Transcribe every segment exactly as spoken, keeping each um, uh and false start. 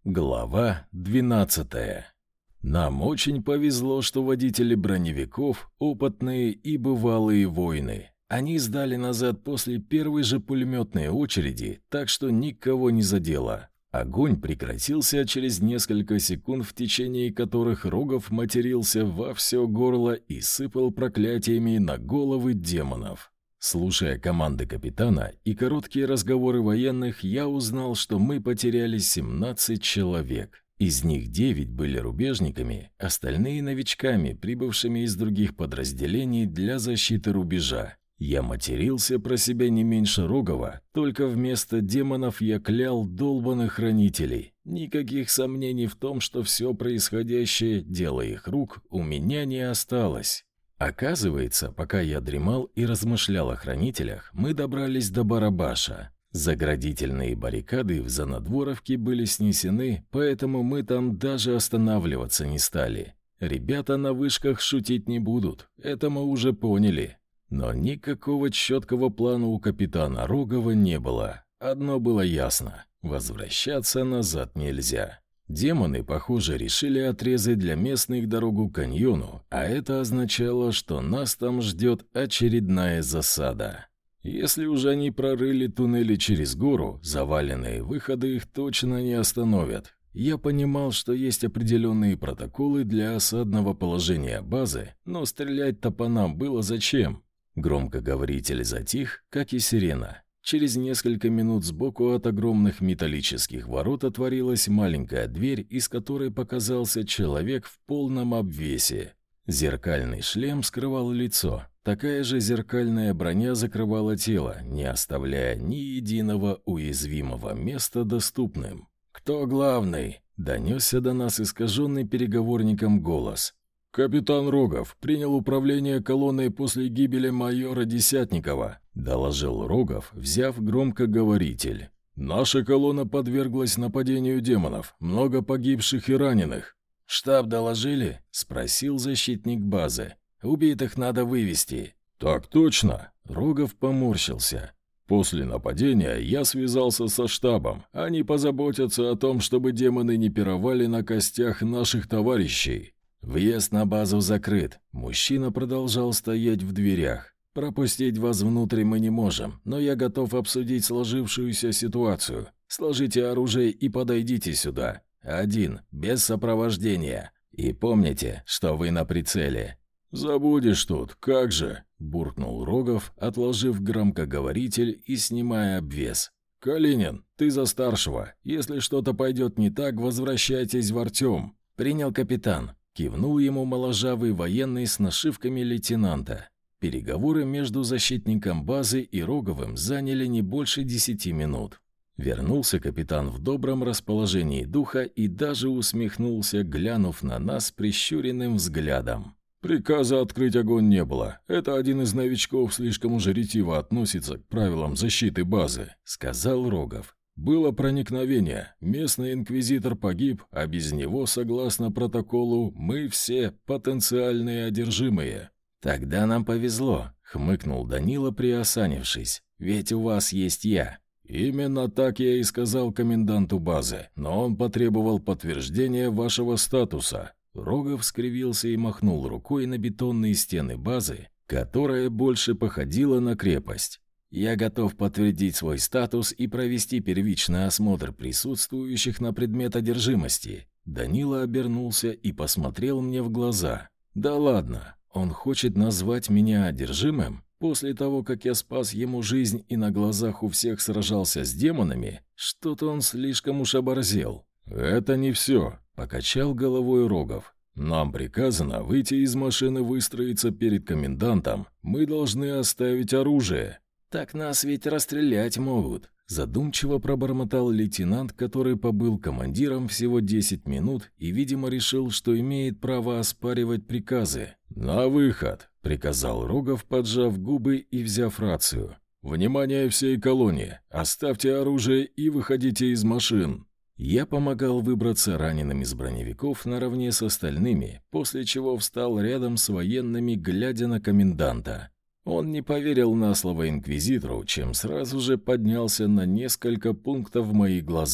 Глава двенадцатая. Нам очень повезло, что водители броневиков – опытные и бывалые воины. Они сдали назад после первой же пулеметной очереди, так что никого не задело. Огонь прекратился через несколько секунд, в течение которых Рогов матерился во все горло и сыпал проклятиями на головы демонов. Слушая команды капитана и короткие разговоры военных, я узнал, что мы потеряли семнадцать человек. Из них девять были рубежниками, остальные новичками, прибывшими из других подразделений для защиты рубежа. Я матерился про себя не меньше Рогова, только вместо демонов я клял долбаных хранителей. Никаких сомнений в том, что все происходящее – дело их рук, у меня не осталось. Оказывается, пока я дремал и размышлял о хранителях, мы добрались до Барабаша. Заградительные баррикады в Занадворовке были снесены, поэтому мы там даже останавливаться не стали. Ребята на вышках шутить не будут, это мы уже поняли. Но никакого четкого плана у капитана Рогова не было. Одно было ясно – возвращаться назад нельзя. Демоны, похоже, решили отрезать для местных дорогу к каньону, а это означало, что нас там ждет очередная засада. Если уже они прорыли туннели через гору, заваленные выходы их точно не остановят. Я понимал, что есть определенные протоколы для осадного положения базы, но стрелять-то по нам было зачем? Громкоговоритель затих, как и сирена. Через несколько минут сбоку от огромных металлических ворот отворилась маленькая дверь, из которой показался человек в полном обвесе. Зеркальный шлем скрывал лицо. Такая же зеркальная броня закрывала тело, не оставляя ни единого уязвимого места доступным. «Кто главный?» – донесся до нас искаженный переговорником голос. «Капитан Рогов принял управление колонной после гибели майора Десятникова», – доложил Рогов, взяв громкоговоритель. «Наша колонна подверглась нападению демонов, много погибших и раненых». «Штаб доложили?» – спросил защитник базы. «Убитых надо вывести». «Так точно», – Рогов поморщился. «После нападения я связался со штабом. Они позаботятся о том, чтобы демоны не пировали на костях наших товарищей». «Въезд на базу закрыт». Мужчина продолжал стоять в дверях. «Пропустить вас внутрь мы не можем, но я готов обсудить сложившуюся ситуацию. Сложите оружие и подойдите сюда. Один, без сопровождения. И помните, что вы на прицеле». «Забудешь тут, как же!» – буркнул Рогов, отложив громкоговоритель и снимая обвес. «Калинин, ты за старшего. Если что-то пойдет не так, возвращайтесь в Артем». «Принял, капитан». Кивнул ему моложавый военный с нашивками лейтенанта. Переговоры между защитником базы и Роговым заняли не больше десяти минут. Вернулся капитан в добром расположении духа и даже усмехнулся, глянув на нас прищуренным взглядом. «Приказа открыть огонь не было. Это один из новичков слишком уж ретиво относится к правилам защиты базы», — сказал Рогов. «Было проникновение, местный инквизитор погиб, а без него, согласно протоколу, мы все потенциальные одержимые». «Тогда нам повезло», — хмыкнул Данила, приосанившись. «Ведь у вас есть я». «Именно так я и сказал коменданту базы, но он потребовал подтверждения вашего статуса». Рогов скривился и махнул рукой на бетонные стены базы, которая больше походила на крепость. «Я готов подтвердить свой статус и провести первичный осмотр присутствующих на предмет одержимости». Данила обернулся и посмотрел мне в глаза. «Да ладно, он хочет назвать меня одержимым? После того, как я спас ему жизнь и на глазах у всех сражался с демонами, что-то он слишком уж оборзел». «Это не все», — покачал головой Рогов. «Нам приказано выйти из машины, выстроиться перед комендантом. Мы должны оставить оружие». «Так нас ведь расстрелять могут», — задумчиво пробормотал лейтенант, который побыл командиром всего десять минут и, видимо, решил, что имеет право оспаривать приказы. «На выход», — приказал Рогов, поджав губы и взяв рацию. «Внимание всей колонии! Оставьте оружие и выходите из машин». Я помогал выбраться раненым из броневиков наравне с остальными, после чего встал рядом с военными, глядя на коменданта. Он не поверил на слово инквизитору, чем сразу же поднялся на несколько пунктов в моих глазах.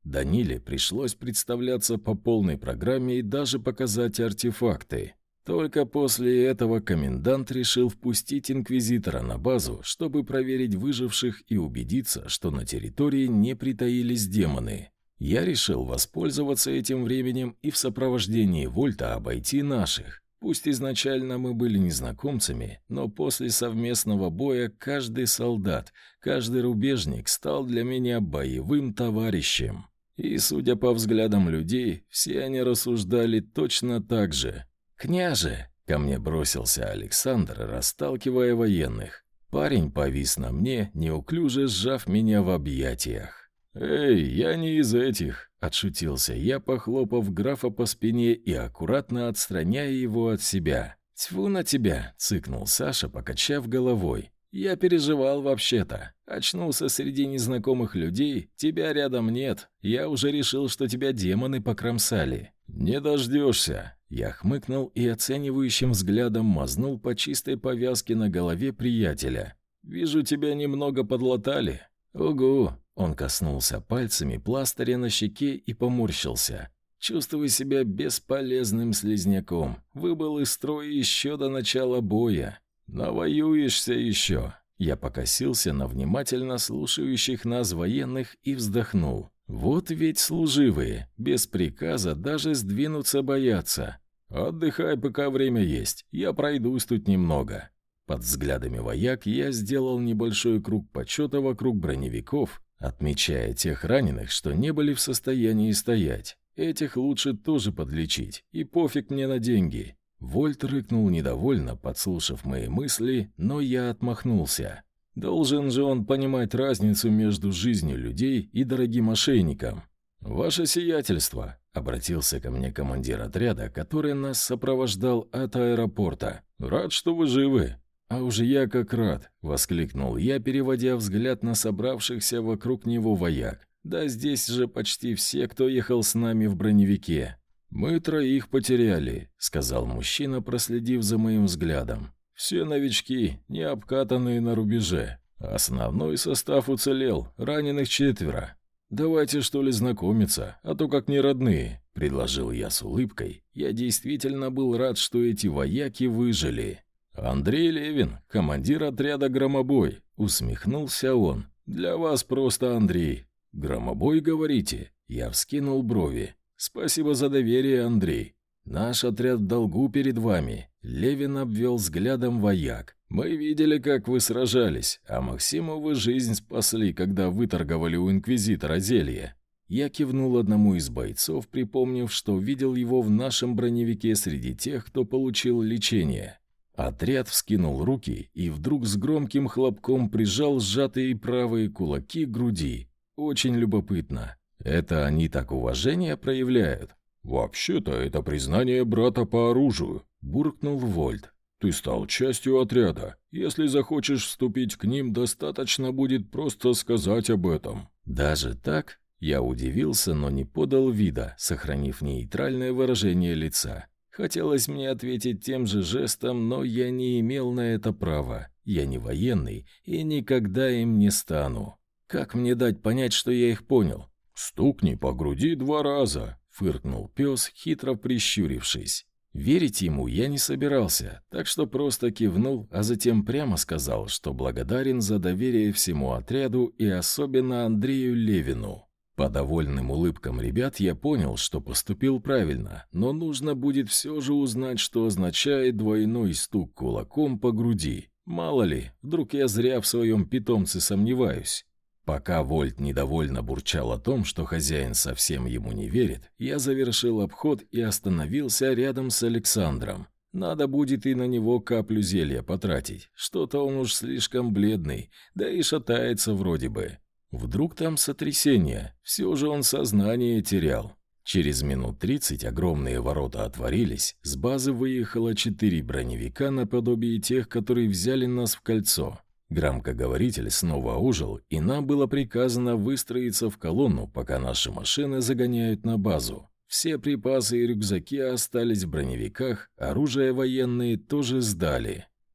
Даниле пришлось представляться по полной программе и даже показать артефакты. Только после этого комендант решил впустить инквизитора на базу, чтобы проверить выживших и убедиться, что на территории не притаились демоны. Я решил воспользоваться этим временем и в сопровождении Вольта обойти наших. Пусть изначально мы были незнакомцами, но после совместного боя каждый солдат, каждый рубежник стал для меня боевым товарищем. И, судя по взглядам людей, все они рассуждали точно так же. «Княже!» — ко мне бросился Александр, расталкивая военных. Парень повис на мне, неуклюже сжав меня в объятиях. «Эй, я не из этих!» — отшутился я, похлопав графа по спине и аккуратно отстраняя его от себя. «Тьфу на тебя!» — цыкнул Саша, покачав головой. «Я переживал вообще-то. Очнулся среди незнакомых людей, тебя рядом нет. Я уже решил, что тебя демоны покромсали». «Не дождешься!» Я хмыкнул и оценивающим взглядом мазнул по чистой повязке на голове приятеля. «Вижу, тебя немного подлатали». «Угу!» Он коснулся пальцами пластыря на щеке и поморщился. «Чувствую себя бесполезным слизняком. Выбыл из строя еще до начала боя. Навоюешься еще». Я покосился на внимательно слушающих нас военных и вздохнул. «Вот ведь служивые, без приказа даже сдвинуться боятся. Отдыхай, пока время есть, я пройдусь тут немного». Под взглядами вояк я сделал небольшой круг почета вокруг броневиков, отмечая тех раненых, что не были в состоянии стоять. Этих лучше тоже подлечить, и пофиг мне на деньги. Вольт рыкнул недовольно, подслушав мои мысли, но я отмахнулся. Должен же он понимать разницу между жизнью людей и дорогим ошейником. «Ваше сиятельство», — обратился ко мне командир отряда, который нас сопровождал от аэропорта. «Рад, что вы живы». «А уже я как рад!» — воскликнул я, переводя взгляд на собравшихся вокруг него вояк. «Да здесь же почти все, кто ехал с нами в броневике». «Мы троих потеряли», — сказал мужчина, проследив за моим взглядом. «Все новички, не обкатанные на рубеже. Основной состав уцелел, раненых четверо. Давайте, что ли, знакомиться, а то как не родные», — предложил я с улыбкой. Я действительно был рад, что эти вояки выжили. «Андрей Левин, командир отряда «Громобой», — усмехнулся он. «Для вас просто Андрей». «Громобой, говорите?» Я вскинул брови. «Спасибо за доверие, Андрей. Наш отряд в долгу перед вами». Левин обвел взглядом вояк. «Мы видели, как вы сражались, а Максиму вы жизнь спасли, когда выторговали у инквизитора зелье». Я кивнул одному из бойцов, припомнив, что видел его в нашем броневике среди тех, кто получил лечение. Отряд вскинул руки и вдруг с громким хлопком прижал сжатые правые кулаки к груди. Очень любопытно. Это они так уважение проявляют? «Вообще-то это признание брата по оружию», — буркнул Вольт. «Ты стал частью отряда. Если захочешь вступить к ним, достаточно будет просто сказать об этом». «Даже так?» Я удивился, но не подал вида, сохранив нейтральное выражение лица. Хотелось мне ответить тем же жестом, но я не имел на это права. Я не военный и никогда им не стану. Как мне дать понять, что я их понял? «Стукни по груди два раза», — фыркнул пес, хитро прищурившись. Верить ему я не собирался, так что просто кивнул, а затем прямо сказал, что благодарен за доверие всему отряду и особенно Андрею Левину. По довольным улыбкам ребят я понял, что поступил правильно, но нужно будет все же узнать, что означает двойной стук кулаком по груди. Мало ли, вдруг я зря в своем питомце сомневаюсь. Пока Вольт недовольно бурчал о том, что хозяин совсем ему не верит, я завершил обход и остановился рядом с Александром. Надо будет и на него каплю зелья потратить, что-то он уж слишком бледный, да и шатается вроде бы. Вдруг там сотрясение, все же он сознание терял. Через минут тридцать огромные ворота отворились, с базы выехало четыре броневика наподобие тех, которые взяли нас в кольцо. Громкоговоритель снова ожил, и нам было приказано выстроиться в колонну, пока наши машины загоняют на базу. Все припасы и рюкзаки остались в броневиках, оружие военные тоже сдали.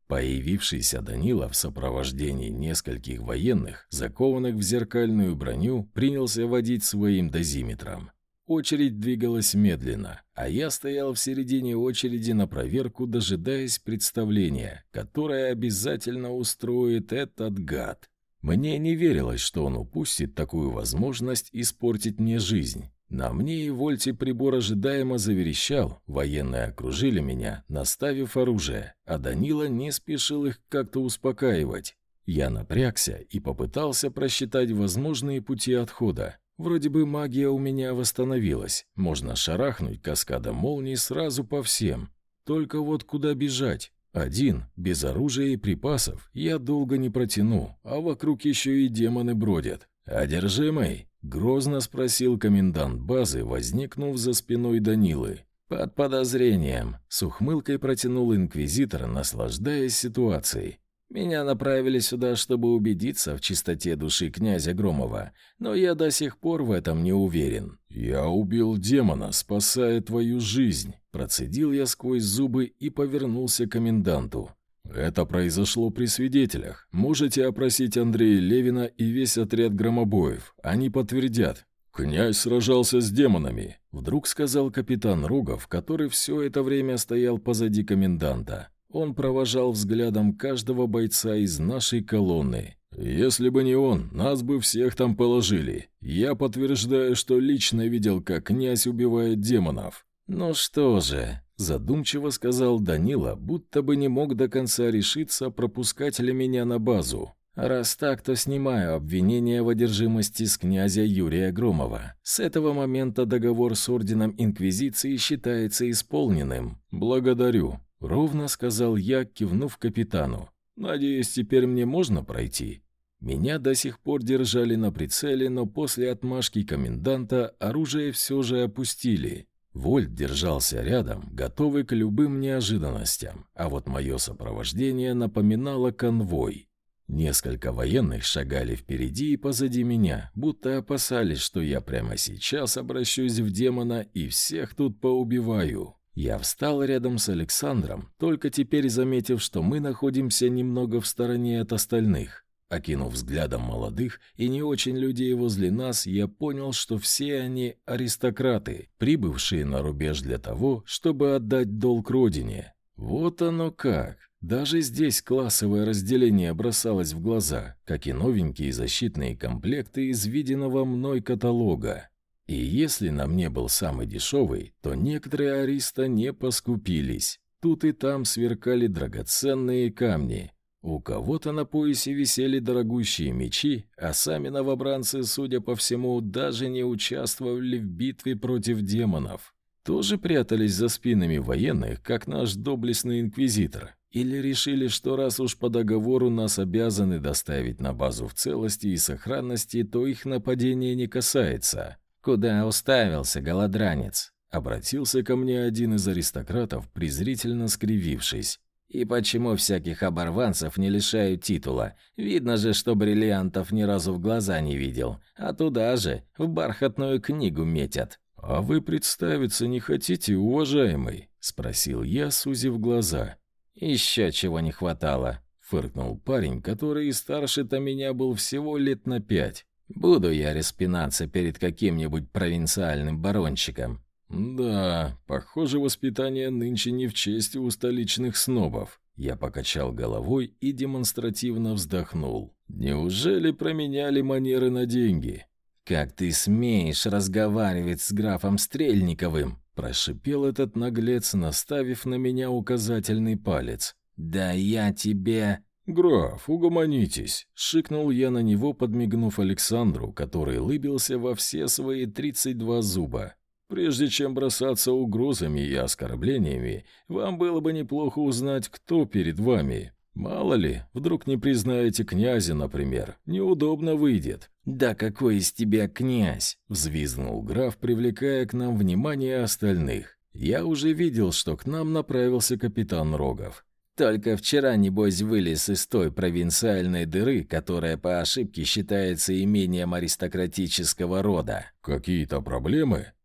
Появившийся Данила в сопровождении нескольких военных, закованных в зеркальную броню, принялся водить своим дозиметром. Очередь двигалась медленно, а я стоял в середине очереди на проверку, дожидаясь представления, которое обязательно устроит этот гад. Мне не верилось, что он упустит такую возможность испортить мне жизнь. На мне и вольте прибор ожидаемо заверещал, военные окружили меня, наставив оружие, а Данила не спешил их как-то успокаивать. Я напрягся и попытался просчитать возможные пути отхода. Вроде бы магия у меня восстановилась, можно шарахнуть каскадом молний сразу по всем. Только вот куда бежать? Один, без оружия и припасов, я долго не протяну, а вокруг еще и демоны бродят. «Одержимый?» — грозно спросил комендант базы, возникнув за спиной Данилы. «Под подозрением», — с ухмылкой протянул инквизитор, наслаждаясь ситуацией. «Меня направили сюда, чтобы убедиться в чистоте души князя Громова, но я до сих пор в этом не уверен». «Я убил демона, спасая твою жизнь», — процедил я сквозь зубы и повернулся к коменданту. «Это произошло при свидетелях. Можете опросить Андрея Левина и весь отряд громобоев. Они подтвердят». «Князь сражался с демонами», — вдруг сказал капитан Рогов, который все это время стоял позади коменданта. Он провожал взглядом каждого бойца из нашей колонны. «Если бы не он, нас бы всех там положили. Я подтверждаю, что лично видел, как князь убивает демонов». «Ну что же», — задумчиво сказал Данила, будто бы не мог до конца решиться, пропускать ли меня на базу. «Раз так, то снимаю обвинение в одержимости с князя Юрия Громова. С этого момента договор с Орденом Инквизиции считается исполненным». «Благодарю», — ровно сказал я, кивнув капитану. «Надеюсь, теперь мне можно пройти?» Меня до сих пор держали на прицеле, но после отмашки коменданта оружие все же опустили. Вольт держался рядом, готовый к любым неожиданностям, а вот мое сопровождение напоминало конвой. Несколько военных шагали впереди и позади меня, будто опасались, что я прямо сейчас обращусь в демона и всех тут поубиваю. Я встал рядом с Александром, только теперь заметив, что мы находимся немного в стороне от остальных. Окинув взглядом молодых и не очень людей возле нас, я понял, что все они аристократы, прибывшие на рубеж для того, чтобы отдать долг родине. Вот оно как! Даже здесь классовое разделение бросалось в глаза, как и новенькие защитные комплекты из виденного мной каталога. И если на мне был самый дешевый, то некоторые ариста не поскупились. Тут и там сверкали драгоценные камни. У кого-то на поясе висели дорогущие мечи, а сами новобранцы, судя по всему, даже не участвовали в битве против демонов. Тоже прятались за спинами военных, как наш доблестный инквизитор. Или решили, что раз уж по договору нас обязаны доставить на базу в целости и сохранности, то их нападение не касается. «Куда уставился, голодранец?» — обратился ко мне один из аристократов, презрительно скривившись. «И почему всяких оборванцев не лишают титула? Видно же, что бриллиантов ни разу в глаза не видел. А туда же, в бархатную книгу метят». «А вы представиться не хотите, уважаемый?» — спросил я, сузив глаза. «Еще чего не хватало», — фыркнул парень, который и старше-то меня был всего лет на пять. «Буду я распинаться перед каким-нибудь провинциальным барончиком». «Да, похоже, воспитание нынче не в честь у столичных снобов». Я покачал головой и демонстративно вздохнул. «Неужели променяли манеры на деньги?» «Как ты смеешь разговаривать с графом Стрельниковым?» – прошипел этот наглец, наставив на меня указательный палец. «Да я тебе...» «Граф, угомонитесь!» – шикнул я на него, подмигнув Александру, который лыбился во все свои тридцать два зуба. «Прежде чем бросаться угрозами и оскорблениями, вам было бы неплохо узнать, кто перед вами. Мало ли, вдруг не признаете князя, например. Неудобно выйдет». «Да какой из тебя князь?» – взвизгнул граф, привлекая к нам внимание остальных. Я уже видел, что к нам направился капитан Рогов. «Только вчера, небось, вылез из той провинциальной дыры, которая по ошибке считается имением аристократического рода». «Какие-то проблемы?»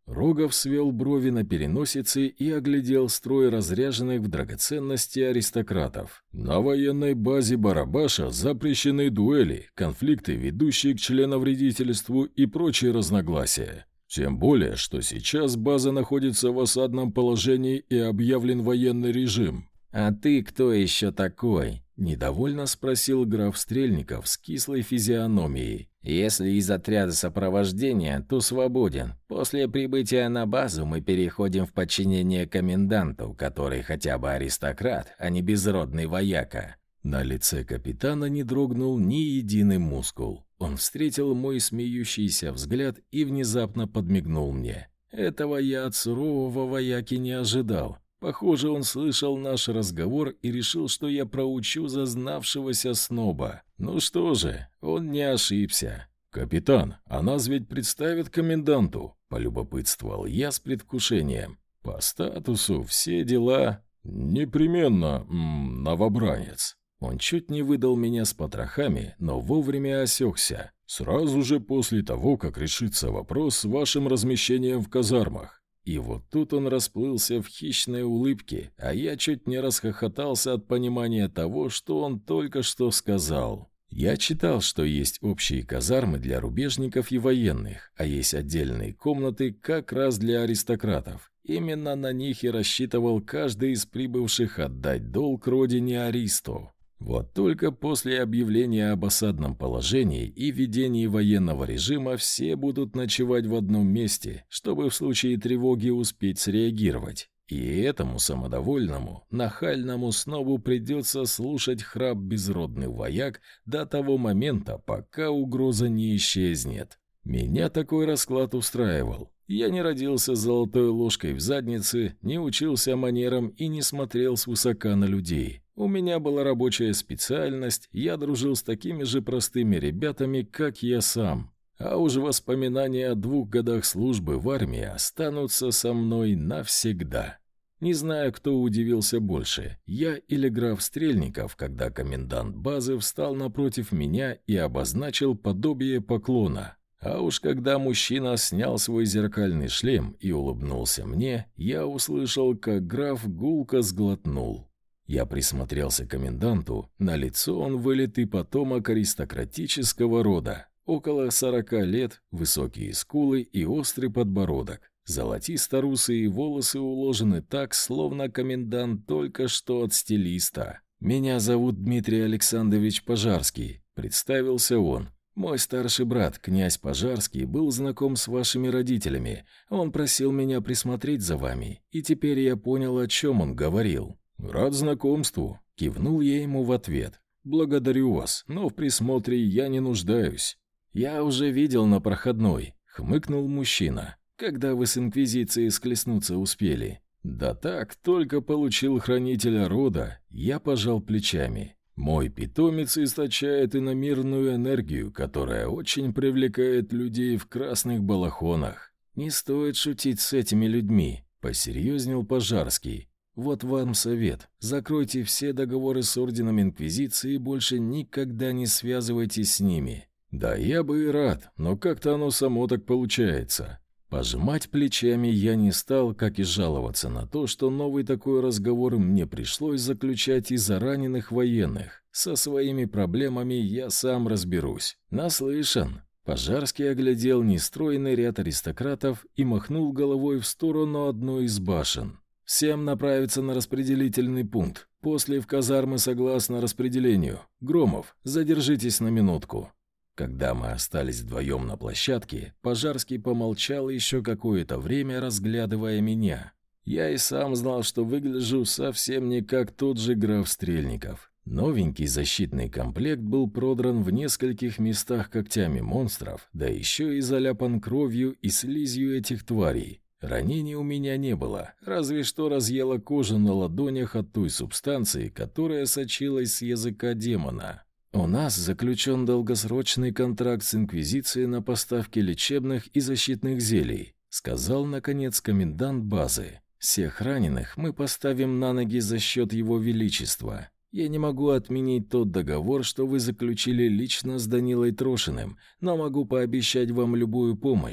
Рогов свел брови на переносице и оглядел строй разряженных в драгоценности аристократов. На военной базе Барабаша запрещены дуэли, конфликты, ведущие к членовредительству и прочие разногласия. Тем более, что сейчас база находится в осадном положении и объявлен военный режим. «А ты кто еще такой?» – недовольно спросил граф Стрельников с кислой физиономией. «Если из отряда сопровождения, то свободен. После прибытия на базу мы переходим в подчинение коменданту, который хотя бы аристократ, а не безродный вояка». На лице капитана не дрогнул ни единый мускул. Он встретил мой смеющийся взгляд и внезапно подмигнул мне. Этого я от сурового вояки не ожидал. Похоже, он слышал наш разговор и решил, что я проучу зазнавшегося сноба. Ну что же, он не ошибся. «Капитан, а нас ведь представят коменданту», — полюбопытствовал я с предвкушением. «По статусу все дела...» «Непременно, м, новобранец». Он чуть не выдал меня с потрохами, но вовремя осекся. «Сразу же после того, как решится вопрос с вашим размещением в казармах». И вот тут он расплылся в хищной улыбке, а я чуть не расхохотался от понимания того, что он только что сказал. Я читал, что есть общие казармы для рубежников и военных, а есть отдельные комнаты как раз для аристократов. Именно на них и рассчитывал каждый из прибывших отдать долг родине Аристо. Вот только после объявления об осадном положении и введении военного режима все будут ночевать в одном месте, чтобы в случае тревоги успеть среагировать. И этому самодовольному, нахальному снобу придется слушать храп безродных вояк до того момента, пока угроза не исчезнет. Меня такой расклад устраивал. Я не родился с золотой ложкой в заднице, не учился манерам и не смотрел свысока на людей. У меня была рабочая специальность, я дружил с такими же простыми ребятами, как я сам. А уж воспоминания о двух годах службы в армии останутся со мной навсегда. Не знаю, кто удивился больше, я или граф Стрельников, когда комендант базы встал напротив меня и обозначил подобие поклона. А уж когда мужчина снял свой зеркальный шлем и улыбнулся мне, я услышал, как граф гулко сглотнул. Я присмотрелся к коменданту, на лицо он вылитый потомок аристократического рода. Около сорока лет, высокие скулы и острый подбородок. Золотисто-русые волосы уложены так, словно комендант только что от стилиста. «Меня зовут Дмитрий Александрович Пожарский», — представился он. «Мой старший брат, князь Пожарский, был знаком с вашими родителями. Он просил меня присмотреть за вами, и теперь я понял, о чем он говорил». «Рад знакомству», — кивнул я ему в ответ. «Благодарю вас, но в присмотре я не нуждаюсь». «Я уже видел на проходной», — хмыкнул мужчина. «Когда вы с Инквизицией склеснуться успели?» «Да так, только получил хранителя рода», — я пожал плечами. «Мой питомец источает иномирную энергию, которая очень привлекает людей в красных балахонах». «Не стоит шутить с этими людьми», — посерьезнел Пожарский. «Вот вам совет. Закройте все договоры с Орденом Инквизиции и больше никогда не связывайтесь с ними». «Да я бы и рад, но как-то оно само так получается». Пожимать плечами я не стал, как и жаловаться на то, что новый такой разговор мне пришлось заключать из-за раненых военных. Со своими проблемами я сам разберусь. Наслышан. Пожарский оглядел нестройный ряд аристократов и махнул головой в сторону одной из башен. «Всем направиться на распределительный пункт. После в казармы согласно распределению. Громов, задержитесь на минутку». Когда мы остались вдвоем на площадке, Пожарский помолчал еще какое-то время, разглядывая меня. Я и сам знал, что выгляжу совсем не как тот же граф Стрельников. Новенький защитный комплект был продран в нескольких местах когтями монстров, да еще и заляпан кровью и слизью этих тварей. Ранений у меня не было, разве что разъела кожу на ладонях от той субстанции, которая сочилась с языка демона. «У нас заключен долгосрочный контракт с Инквизицией на поставки лечебных и защитных зелий», сказал, наконец, комендант базы. «Всех раненых мы поставим на ноги за счет Его Величества. Я не могу отменить тот договор, что вы заключили лично с Данилой Трошиным, но могу пообещать вам любую помощь».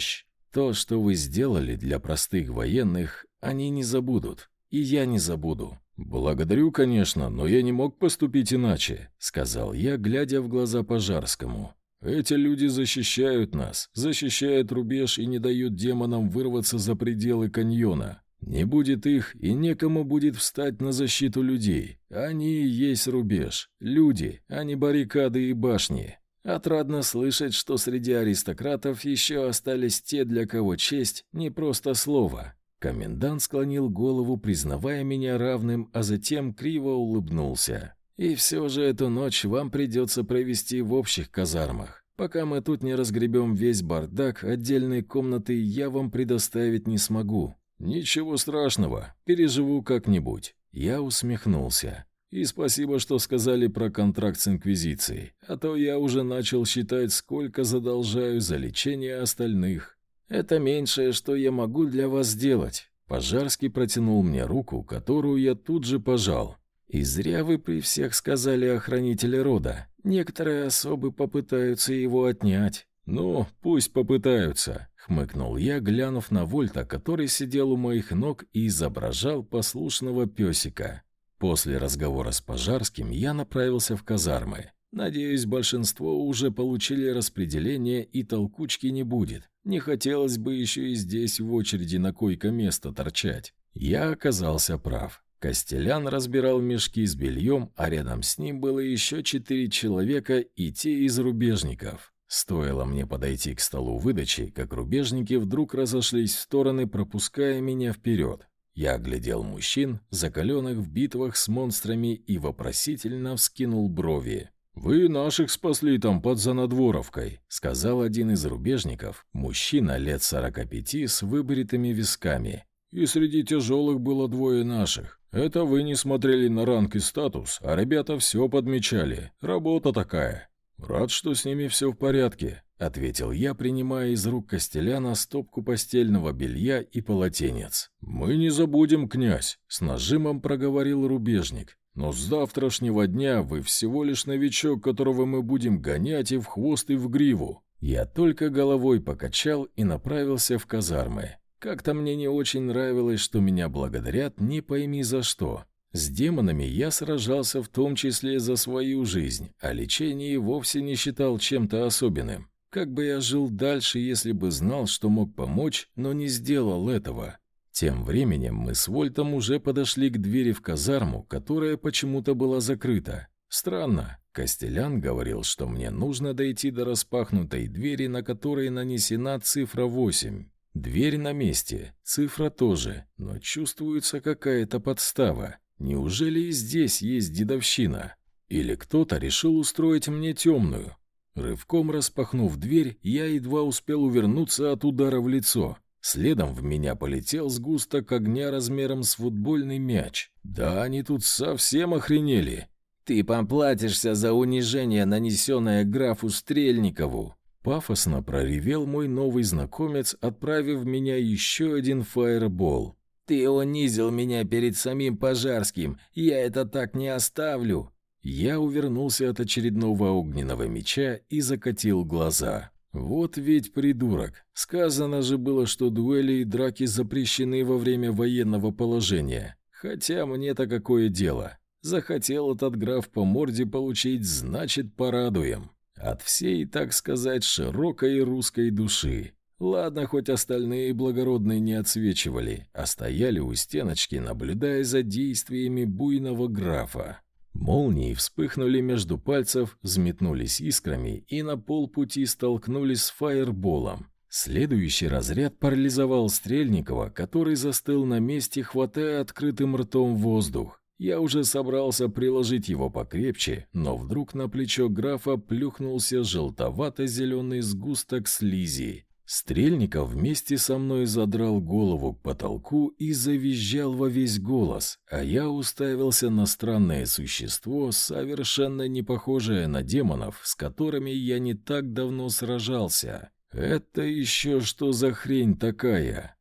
То, что вы сделали для простых военных, они не забудут. И я не забуду». «Благодарю, конечно, но я не мог поступить иначе», — сказал я, глядя в глаза Пожарскому. «Эти люди защищают нас, защищают рубеж и не дают демонам вырваться за пределы каньона. Не будет их, и некому будет встать на защиту людей. Они и есть рубеж. Люди, а не баррикады и башни. Отрадно слышать, что среди аристократов еще остались те, для кого честь — не просто слово». Комендант склонил голову, признавая меня равным, а затем криво улыбнулся. «И все же эту ночь вам придется провести в общих казармах. Пока мы тут не разгребем весь бардак, отдельной комнаты я вам предоставить не смогу». «Ничего страшного, переживу как-нибудь». Я усмехнулся. «И спасибо, что сказали про контракт с Инквизицией, а то я уже начал считать, сколько задолжаю за лечение остальных». «Это меньшее, что я могу для вас сделать». Пожарский протянул мне руку, которую я тут же пожал. «И зря вы при всех сказали о хранителе рода. Некоторые особы попытаются его отнять». «Ну, пусть попытаются», — хмыкнул я, глянув на Вольта, который сидел у моих ног и изображал послушного песика. После разговора с Пожарским я направился в казармы. Надеюсь, большинство уже получили распределение и толкучки не будет. Не хотелось бы еще и здесь в очереди на койко-место торчать. Я оказался прав. Костелян разбирал мешки с бельем, а рядом с ним было еще четыре человека и те из рубежников. Стоило мне подойти к столу выдачи, как рубежники вдруг разошлись в стороны, пропуская меня вперед. Я оглядел мужчин, закаленных в битвах с монстрами, и вопросительно вскинул брови. «Вы наших спасли там под Занадворовкой», — сказал один из рубежников, мужчина лет сорока пяти с выбритыми висками. «И среди тяжелых было двое наших. Это вы не смотрели на ранг и статус, а ребята все подмечали. Работа такая». «Рад, что с ними все в порядке», — ответил я, принимая из рук Костеляна стопку постельного белья и полотенец. «Мы не забудем, князь», — с нажимом проговорил рубежник. «Но с завтрашнего дня вы всего лишь новичок, которого мы будем гонять и в хвост, и в гриву». Я только головой покачал и направился в казармы. Как-то мне не очень нравилось, что меня благодарят не пойми за что. С демонами я сражался в том числе за свою жизнь, а лечение вовсе не считал чем-то особенным. Как бы я жил дальше, если бы знал, что мог помочь, но не сделал этого? Тем временем мы с Вольтом уже подошли к двери в казарму, которая почему-то была закрыта. Странно. Костелян говорил, что мне нужно дойти до распахнутой двери, на которой нанесена цифра восемь. Дверь на месте, цифра тоже, но чувствуется какая-то подстава. Неужели и здесь есть дедовщина? Или кто-то решил устроить мне темную? Рывком распахнув дверь, я едва успел увернуться от удара в лицо. Следом в меня полетел сгусток огня размером с футбольный мяч. Да они тут совсем охренели. «Ты поплатишься за унижение, нанесенное графу Стрельникову!» Пафосно проревел мой новый знакомец, отправив в меня еще один фаербол. «Ты унизил меня перед самим Пожарским, я это так не оставлю!» Я увернулся от очередного огненного меча и закатил глаза. Вот ведь придурок. Сказано же было, что дуэли и драки запрещены во время военного положения. Хотя мне-то какое дело. Захотел этот граф по морде получить, значит, порадуем. От всей, так сказать, широкой русской души. Ладно, хоть остальные благородные не отсвечивали, а стояли у стеночки, наблюдая за действиями буйного графа. Молнии вспыхнули между пальцев, взметнулись искрами и на полпути столкнулись с фаерболом. Следующий разряд парализовал Стрельникова, который застыл на месте, хватая открытым ртом воздух. Я уже собрался приложить его покрепче, но вдруг на плечо графа плюхнулся желтовато-зеленый сгусток слизи. Стрельников вместе со мной задрал голову к потолку и завизжал во весь голос, а я уставился на странное существо, совершенно не похожее на демонов, с которыми я не так давно сражался. Это еще что за хрень такая?